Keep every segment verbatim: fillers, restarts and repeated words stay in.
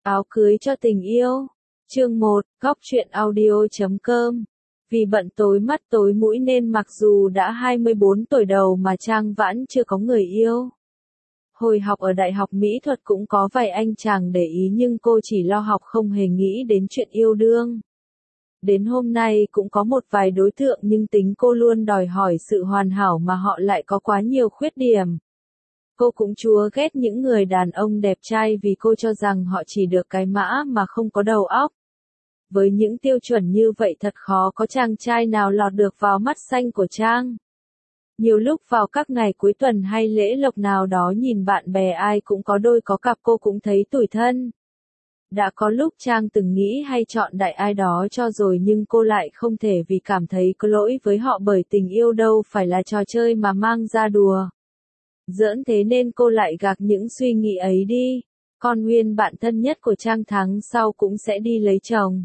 Áo cưới cho tình yêu. Chương một, góc truyện audio chấm com. Vì bận tối mắt tối mũi nên mặc dù đã hai mươi bốn tuổi đầu mà Trang Vãn chưa có người yêu. Hồi học ở Đại học Mỹ thuật cũng có vài anh chàng để ý nhưng cô chỉ lo học không hề nghĩ đến chuyện yêu đương. Đến hôm nay cũng có một vài đối tượng nhưng tính cô luôn đòi hỏi sự hoàn hảo mà họ lại có quá nhiều khuyết điểm. Cô cũng chúa ghét những người đàn ông đẹp trai vì cô cho rằng họ chỉ được cái mã mà không có đầu óc. Với những tiêu chuẩn như vậy thật khó có chàng trai nào lọt được vào mắt xanh của Trang. Nhiều lúc vào các ngày cuối tuần hay lễ lộc nào đó nhìn bạn bè ai cũng có đôi có cặp cô cũng thấy tủi thân. Đã có lúc Trang từng nghĩ hay chọn đại ai đó cho rồi nhưng cô lại không thể vì cảm thấy có lỗi với họ bởi tình yêu đâu phải là trò chơi mà mang ra đùa. Giỡn thế nên cô lại gạt những suy nghĩ ấy đi. Con Nguyên bạn thân nhất của Trang tháng sau cũng sẽ đi lấy chồng.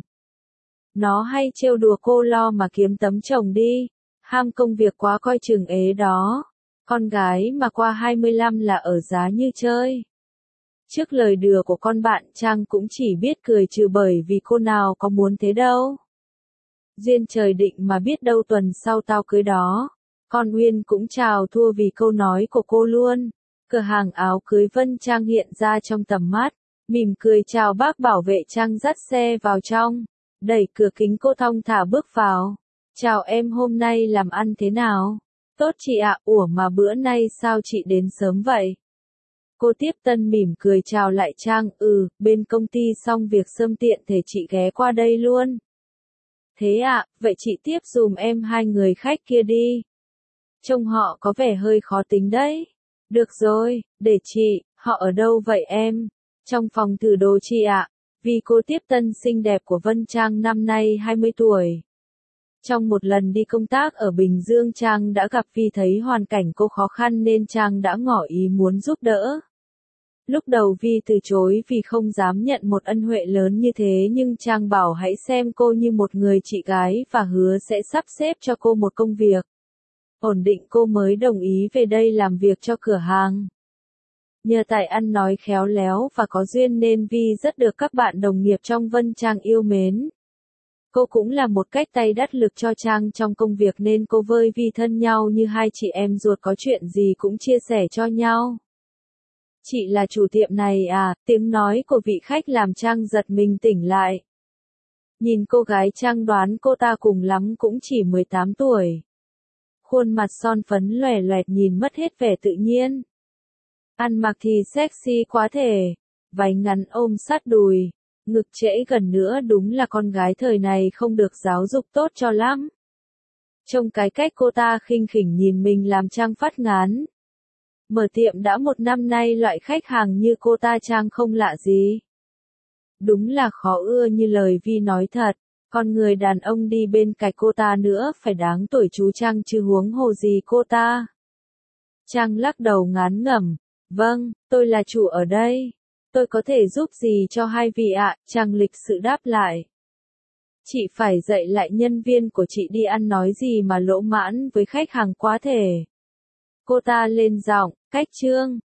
Nó hay trêu đùa cô lo mà kiếm tấm chồng đi. Ham công việc quá coi chừng ế đó. Con gái mà qua hai mươi lăm là ở giá như chơi. Trước lời đùa của con bạn Trang cũng chỉ biết cười trừ bởi vì cô nào có muốn thế đâu. Duyên trời định mà biết đâu tuần sau tao cưới đó. Con Nguyên cũng chào thua vì câu nói của cô luôn. Cửa hàng áo cưới Vân Trang hiện ra trong tầm mắt. Mỉm cười chào bác bảo vệ Trang dắt xe vào trong. Đẩy cửa kính cô thong thả bước vào. Chào em, hôm nay làm ăn thế nào? Tốt chị ạ, ủa mà bữa nay sao chị đến sớm vậy? Cô tiếp tân mỉm cười chào lại Trang, ừ, bên công ty xong việc xâm tiện thể chị ghé qua đây luôn. Thế ạ, vậy chị tiếp dùm em hai người khách kia đi. Trông họ có vẻ hơi khó tính đấy. Được rồi, để chị, họ ở đâu vậy em? Trong phòng thử đồ chị ạ. Vì cô tiếp tân xinh đẹp của Vân Trang năm nay hai mươi tuổi. Trong một lần đi công tác ở Bình Dương Trang đã gặp Vi thấy hoàn cảnh cô khó khăn nên Trang đã ngỏ ý muốn giúp đỡ. Lúc đầu Vi từ chối vì không dám nhận một ân huệ lớn như thế nhưng Trang bảo hãy xem cô như một người chị gái và hứa sẽ sắp xếp cho cô một công việc ổn định cô mới đồng ý về đây làm việc cho cửa hàng. Nhờ tài ăn nói khéo léo và có duyên nên Vi rất được các bạn đồng nghiệp trong Vân Trang yêu mến. Cô cũng là một cách tay đắc lực cho Trang trong công việc nên cô với Vi thân nhau như hai chị em ruột, có chuyện gì cũng chia sẻ cho nhau. Chị là chủ tiệm này à? Tiếng nói của vị khách làm Trang giật mình tỉnh lại. Nhìn cô gái Trang đoán cô ta cùng lắm cũng chỉ mười tám tuổi. Khuôn mặt son phấn lòe loẹt nhìn mất hết vẻ tự nhiên. Ăn mặc thì sexy quá thể. Váy ngắn ôm sát đùi. Ngực trễ gần nữa, đúng là con gái thời này không được giáo dục tốt cho lắm. Trông cái cách cô ta khinh khỉnh nhìn mình làm Trang phát ngán. Mở tiệm đã một năm nay loại khách hàng như cô ta Trang không lạ gì. Đúng là khó ưa như lời Vi nói thật. Còn người đàn ông đi bên cạnh cô ta nữa phải đáng tuổi chú Trang chứ huống hồ gì cô ta. Trang lắc đầu ngán ngẩm. Vâng, tôi là chủ ở đây. Tôi có thể giúp gì cho hai vị ạ? Trang lịch sự đáp lại. Chị phải dạy lại nhân viên của chị đi ăn nói gì mà lỗ mãn với khách hàng quá thể. Cô ta lên giọng, cách Trương,